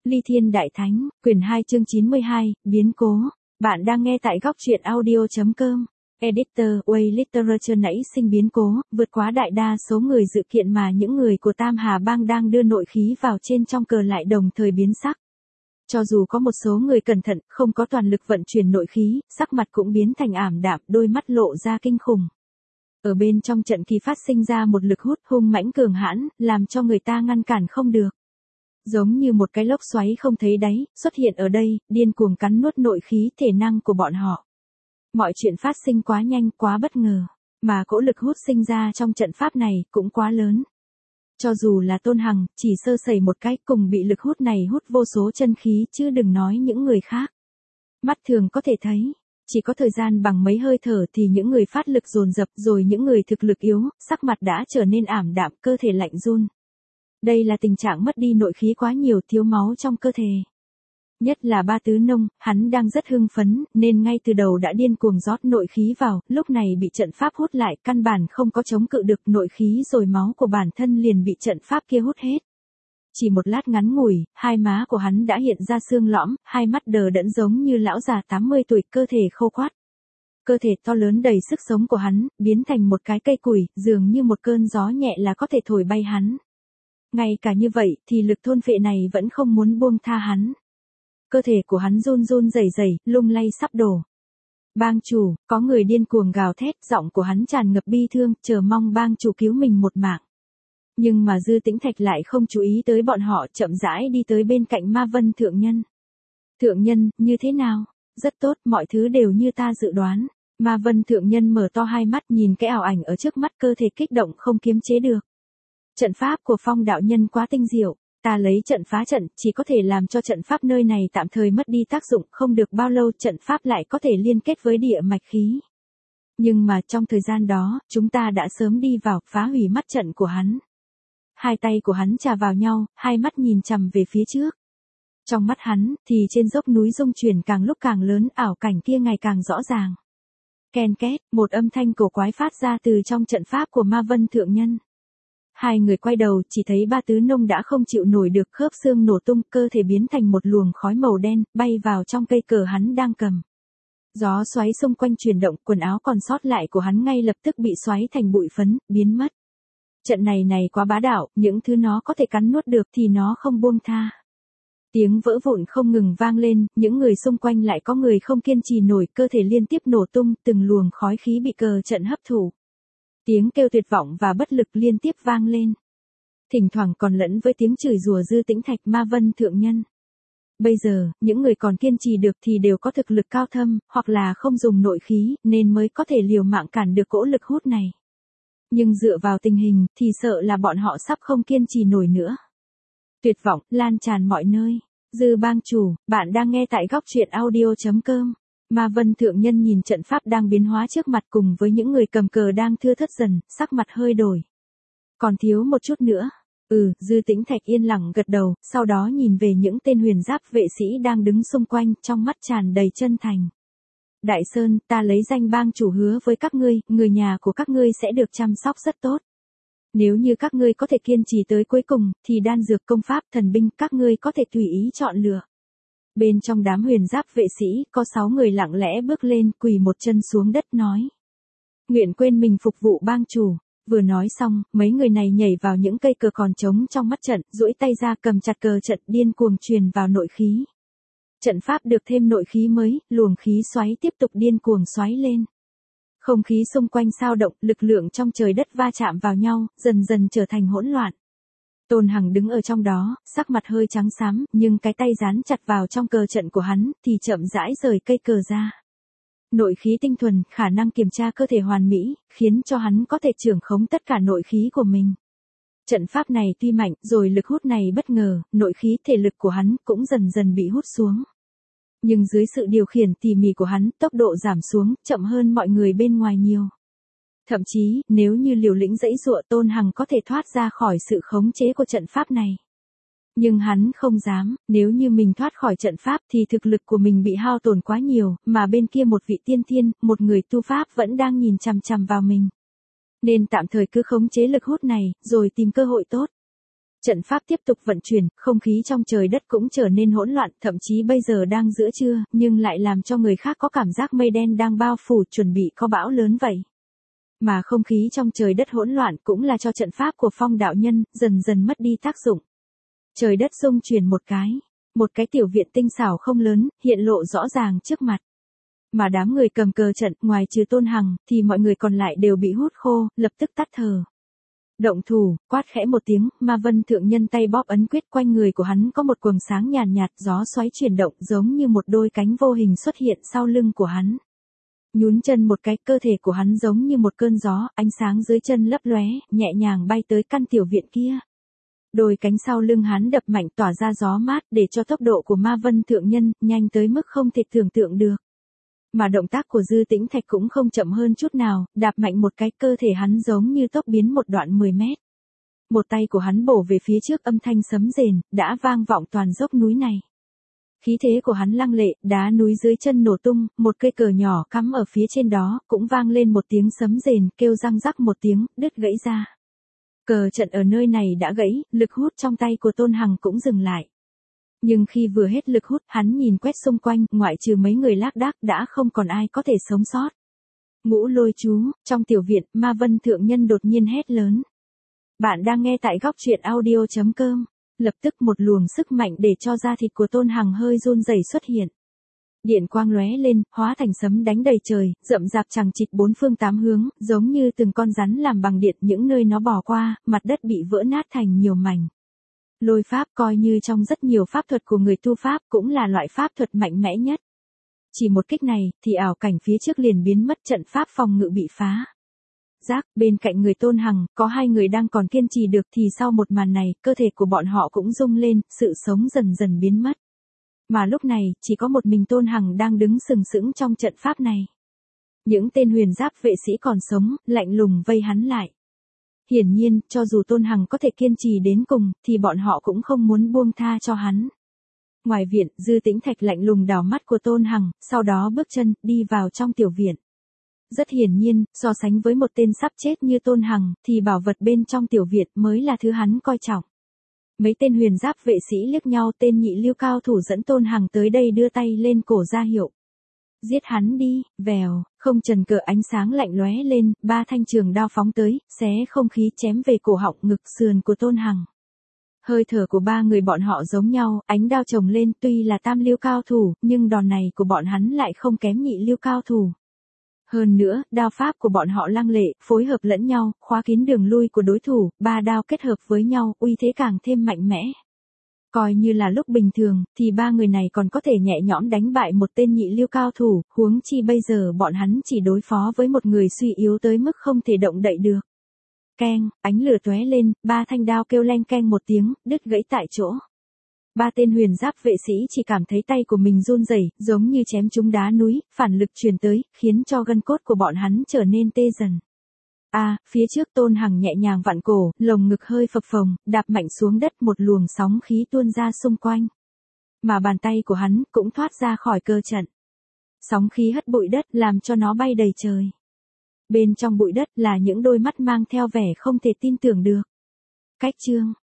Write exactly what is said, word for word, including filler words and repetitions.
Ly Thiên Đại Thánh, quyển hai chương chín mươi hai, biến cố. Bạn đang nghe tại góc truyện audio chấm com. Editor, Way Literature nảy sinh biến cố, vượt quá đại đa số người dự kiện mà những người của Tam Hà Bang đang đưa nội khí vào trên trong cờ lại đồng thời biến sắc. Cho dù có một số người cẩn thận, không có toàn lực vận chuyển nội khí, sắc mặt cũng biến thành ảm đạm, đôi mắt lộ ra kinh khủng. Ở bên trong trận kỳ phát sinh ra một lực hút hung mãnh cường hãn, làm cho người ta ngăn cản không được. Giống như một cái lốc xoáy không thấy đáy, xuất hiện ở đây, điên cuồng cắn nuốt nội khí thể năng của bọn họ. Mọi chuyện phát sinh quá nhanh, quá bất ngờ, mà cỗ lực hút sinh ra trong trận pháp này cũng quá lớn. Cho dù là Tôn Hằng, chỉ sơ sẩy một cái cùng bị lực hút này hút vô số chân khí chứ đừng nói những người khác. Mắt thường có thể thấy, chỉ có thời gian bằng mấy hơi thở thì những người phát lực dồn dập rồi những người thực lực yếu, sắc mặt đã trở nên ảm đạm, cơ thể lạnh run. Đây là tình trạng mất đi nội khí quá nhiều, thiếu máu trong cơ thể. Nhất là Ba Tứ Nông, hắn đang rất hưng phấn, nên ngay từ đầu đã điên cuồng rót nội khí vào, lúc này bị trận pháp hút lại, căn bản không có chống cự được nội khí rồi máu của bản thân liền bị trận pháp kia hút hết. Chỉ một lát ngắn ngủi, hai má của hắn đã hiện ra xương lõm, hai mắt đờ đẫn giống như lão già tám mươi tuổi, cơ thể khô quắt. Cơ thể to lớn đầy sức sống của hắn, biến thành một cái cây củi, dường như một cơn gió nhẹ là có thể thổi bay hắn. Ngay cả như vậy thì lực thôn phệ này vẫn không muốn buông tha hắn. Cơ thể của hắn run run rẩy rẩy, lung lay sắp đổ. Bang chủ, có người điên cuồng gào thét, giọng của hắn tràn ngập bi thương, chờ mong bang chủ cứu mình một mạng. Nhưng mà Dư Tĩnh Thạch lại không chú ý tới bọn họ, chậm rãi đi tới bên cạnh Ma Vân Thượng Nhân. Thượng Nhân, như thế nào? Rất tốt, mọi thứ đều như ta dự đoán. Ma Vân Thượng Nhân mở to hai mắt nhìn cái ảo ảnh ở trước mắt, cơ thể kích động không kiềm chế được. Trận pháp của Phong đạo nhân quá tinh diệu, ta lấy trận phá trận, chỉ có thể làm cho trận pháp nơi này tạm thời mất đi tác dụng, không được bao lâu trận pháp lại có thể liên kết với địa mạch khí. Nhưng mà trong thời gian đó, chúng ta đã sớm đi vào, phá hủy mắt trận của hắn. Hai tay của hắn chà vào nhau, hai mắt nhìn chằm về phía trước. Trong mắt hắn, thì trên dốc núi rung chuyển càng lúc càng lớn, ảo cảnh kia ngày càng rõ ràng. Ken két, một âm thanh cổ quái phát ra từ trong trận pháp của Ma Vân Thượng Nhân. Hai người quay đầu, chỉ thấy Ba Tứ Nông đã không chịu nổi được, khớp xương nổ tung, cơ thể biến thành một luồng khói màu đen, bay vào trong cây cờ hắn đang cầm. Gió xoáy xung quanh chuyển động, quần áo còn sót lại của hắn ngay lập tức bị xoáy thành bụi phấn, biến mất. Trận này này quá bá đạo, những thứ nó có thể cắn nuốt được thì nó không buông tha. Tiếng vỡ vụn không ngừng vang lên, những người xung quanh lại có người không kiên trì nổi, cơ thể liên tiếp nổ tung, từng luồng khói khí bị cờ trận hấp thụ. Tiếng kêu tuyệt vọng và bất lực liên tiếp vang lên. Thỉnh thoảng còn lẫn với tiếng chửi rủa Dư Tĩnh Thạch, Ma Vân Thượng Nhân. Bây giờ, những người còn kiên trì được thì đều có thực lực cao thâm, hoặc là không dùng nội khí, nên mới có thể liều mạng cản được cỗ lực hút này. Nhưng dựa vào tình hình, thì sợ là bọn họ sắp không kiên trì nổi nữa. Tuyệt vọng, lan tràn mọi nơi. Dư bang chủ, bạn đang nghe tại góc truyện audio chấm com. Ma Vân Thượng Nhân nhìn trận pháp đang biến hóa trước mặt cùng với những người cầm cờ đang thưa thớt dần, sắc mặt hơi đổi. Còn thiếu một chút nữa. Ừ, Dư Tĩnh Thạch yên lặng gật đầu, sau đó nhìn về những tên huyền giáp vệ sĩ đang đứng xung quanh, trong mắt tràn đầy chân thành. Đại Sơn, ta lấy danh bang chủ hứa với các ngươi, người nhà của các ngươi sẽ được chăm sóc rất tốt. Nếu như các ngươi có thể kiên trì tới cuối cùng, thì đan dược, công pháp, thần binh, các ngươi có thể tùy ý chọn lựa. Bên trong đám huyền giáp vệ sĩ, có sáu người lặng lẽ bước lên, quỳ một chân xuống đất nói. Nguyện quên mình phục vụ bang chủ. Vừa nói xong, mấy người này nhảy vào những cây cờ còn trống trong mắt trận, duỗi tay ra cầm chặt cờ trận, điên cuồng truyền vào nội khí. Trận pháp được thêm nội khí mới, luồng khí xoáy tiếp tục điên cuồng xoáy lên. Không khí xung quanh sao động, lực lượng trong trời đất va chạm vào nhau, dần dần trở thành hỗn loạn. Tôn Hằng đứng ở trong đó, sắc mặt hơi trắng xám, nhưng cái tay dán chặt vào trong cờ trận của hắn, thì chậm rãi rời cây cờ ra. Nội khí tinh thuần, khả năng kiểm tra cơ thể hoàn mỹ, khiến cho hắn có thể trưởng khống tất cả nội khí của mình. Trận pháp này tuy mạnh, rồi lực hút này bất ngờ, nội khí thể lực của hắn cũng dần dần bị hút xuống. Nhưng dưới sự điều khiển tỉ mỉ của hắn, tốc độ giảm xuống, chậm hơn mọi người bên ngoài nhiều. Thậm chí, nếu như liều lĩnh dãy dụa, Tôn Hằng có thể thoát ra khỏi sự khống chế của trận pháp này. Nhưng hắn không dám, nếu như mình thoát khỏi trận pháp thì thực lực của mình bị hao tổn quá nhiều, mà bên kia một vị tiên thiên, một người tu pháp vẫn đang nhìn chằm chằm vào mình. Nên tạm thời cứ khống chế lực hút này, rồi tìm cơ hội tốt. Trận pháp tiếp tục vận chuyển, không khí trong trời đất cũng trở nên hỗn loạn, thậm chí bây giờ đang giữa trưa, nhưng lại làm cho người khác có cảm giác mây đen đang bao phủ, chuẩn bị có bão lớn vậy. Mà không khí trong trời đất hỗn loạn cũng là cho trận pháp của Phong đạo nhân, dần dần mất đi tác dụng. Trời đất rung chuyển một cái, một cái tiểu viện tinh xảo không lớn, hiện lộ rõ ràng trước mặt. Mà đám người cầm cờ trận, ngoài trừ Tôn Hằng, thì mọi người còn lại đều bị hút khô, lập tức tắt thở. Động thủ, quát khẽ một tiếng, Ma Vân Thượng Nhân tay bóp ấn quyết, quanh người của hắn có một quầng sáng nhàn nhạt, gió xoáy chuyển động giống như một đôi cánh vô hình xuất hiện sau lưng của hắn. Nhún chân một cái, cơ thể của hắn giống như một cơn gió, ánh sáng dưới chân lấp lóe, nhẹ nhàng bay tới căn tiểu viện kia. Đôi cánh sau lưng hắn đập mạnh tỏa ra gió mát để cho tốc độ của Ma Vân Thượng Nhân nhanh tới mức không thể tưởng tượng được. Mà động tác của Dư Tĩnh Thạch cũng không chậm hơn chút nào, đạp mạnh một cái, cơ thể hắn giống như tốc biến một đoạn mười mét. Một tay của hắn bổ về phía trước, âm thanh sấm rền, đã vang vọng toàn dốc núi này. Khí thế của hắn lăng lệ, đá núi dưới chân nổ tung, một cây cờ nhỏ cắm ở phía trên đó, cũng vang lên một tiếng sấm rền, kêu răng rắc một tiếng, đứt gãy ra. Cờ trận ở nơi này đã gãy, lực hút trong tay của Tôn Hằng cũng dừng lại. Nhưng khi vừa hết lực hút, hắn nhìn quét xung quanh, ngoại trừ mấy người lác đác đã không còn ai có thể sống sót. Ngũ Lôi chú, trong tiểu viện, Ma Vân Thượng Nhân đột nhiên hét lớn. Bạn đang nghe tại góc truyện audio chấm com. Lập tức một luồng sức mạnh để cho da thịt của Tôn Hằng hơi run rẩy xuất hiện. Điện quang lóe lên, hóa thành sấm đánh đầy trời, rậm rạp chằng chịt bốn phương tám hướng, giống như từng con rắn làm bằng điện, những nơi nó bỏ qua, mặt đất bị vỡ nát thành nhiều mảnh. Lôi pháp coi như trong rất nhiều pháp thuật của người tu pháp cũng là loại pháp thuật mạnh mẽ nhất. Chỉ một kích này, thì ảo cảnh phía trước liền biến mất, trận pháp phòng ngự bị phá. Giác, bên cạnh người Tôn Hằng, có hai người đang còn kiên trì được, thì sau một màn này, cơ thể của bọn họ cũng rung lên, sự sống dần dần biến mất. Mà lúc này, chỉ có một mình Tôn Hằng đang đứng sừng sững trong trận pháp này. Những tên huyền giáp vệ sĩ còn sống, lạnh lùng vây hắn lại. Hiển nhiên, cho dù Tôn Hằng có thể kiên trì đến cùng, thì bọn họ cũng không muốn buông tha cho hắn. Ngoài viện, Dư Tĩnh Thạch lạnh lùng đảo mắt của Tôn Hằng, sau đó bước chân, đi vào trong tiểu viện. Rất hiển nhiên, so sánh với một tên sắp chết như Tôn Hằng, thì bảo vật bên trong tiểu viện mới là thứ hắn coi trọng. Mấy tên huyền giáp vệ sĩ liếc nhau, tên nhị lưu cao thủ dẫn Tôn Hằng tới đây đưa tay lên cổ ra hiệu. Giết hắn đi, vèo, không chần cờ ánh sáng lạnh lóe lên, ba thanh trường đao phóng tới, xé không khí chém về cổ họng ngực sườn của Tôn Hằng. Hơi thở của ba người bọn họ giống nhau, ánh đao chồng lên, tuy là tam lưu cao thủ, nhưng đòn này của bọn hắn lại không kém nhị lưu cao thủ. Hơn nữa, đao pháp của bọn họ lăng lệ, phối hợp lẫn nhau, khóa kín đường lui của đối thủ, ba đao kết hợp với nhau, uy thế càng thêm mạnh mẽ. Coi như là lúc bình thường, thì ba người này còn có thể nhẹ nhõm đánh bại một tên nhị lưu cao thủ, huống chi bây giờ bọn hắn chỉ đối phó với một người suy yếu tới mức không thể động đậy được. Keng, ánh lửa tóe lên, ba thanh đao kêu leng keng một tiếng, đứt gãy tại chỗ. Ba tên huyền giáp vệ sĩ chỉ cảm thấy tay của mình run rẩy, giống như chém trúng đá núi, phản lực truyền tới, khiến cho gân cốt của bọn hắn trở nên tê dần. A, à, phía trước Tôn Hằng nhẹ nhàng vặn cổ, lồng ngực hơi phập phồng, đạp mạnh xuống đất, một luồng sóng khí tuôn ra xung quanh. Mà bàn tay của hắn cũng thoát ra khỏi cơ trận. Sóng khí hất bụi đất, làm cho nó bay đầy trời. Bên trong bụi đất là những đôi mắt mang theo vẻ không thể tin tưởng được. Cách chương